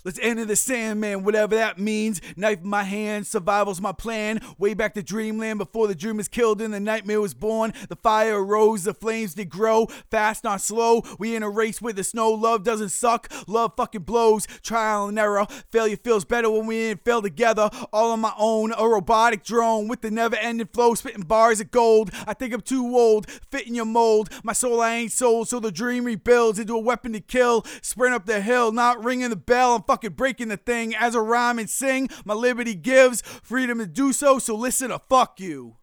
Let's enter the Sandman, whatever that means. Knife in my hand, survival's my plan. Way back to dreamland before the dream was killed and the nightmare was born. The fire arose, the flames did grow. Fast, not slow. We in a race with the snow. Love doesn't suck. Love fucking blows. Trial and error. Failure feels better when we ain't fail together. All on my own. A robotic drone with the never-ending flow. Spitting bars of gold. I think I'm too old. Fit in your mold. My soul I ain't sold. So the dream rebuilds into a weapon to kill. Sprint up the hill. Not ringing the bell. I'm fucking breaking the thing as I rhyme and sing. My liberty gives freedom to do so, so listen or fuck you.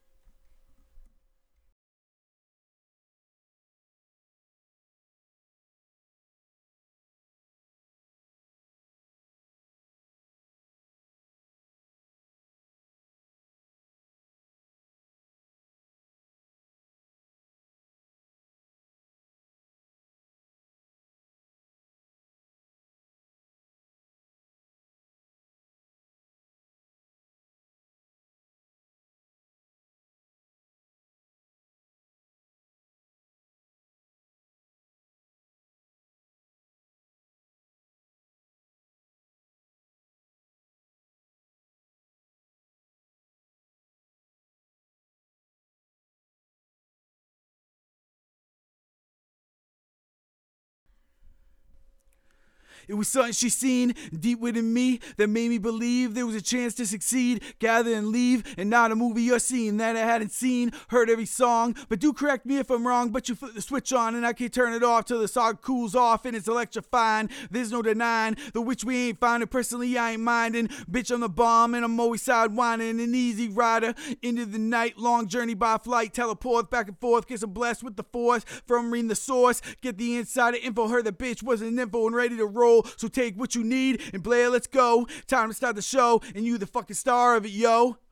It was something she seen deep within me that made me believe there was a chance to succeed. Gather and leave, and not a movie or scene that I hadn't seen. Heard every song, but do correct me if I'm wrong. But you flip the switch on and I can't turn it off till the song cools off and it's electrifying. There's no denying the which we ain't finding. Personally, I ain't minding. Bitch, I'm the bomb and I'm always sidewinding. An easy rider into the night. Long journey by flight. Teleport back and forth. Guess I'm blessed with the force from reading the source. Get the insider info. Heard the bitch was an info and ready to roll. So take what you need and Blair, let's go. Time to start the show and you the fucking star of it, yo.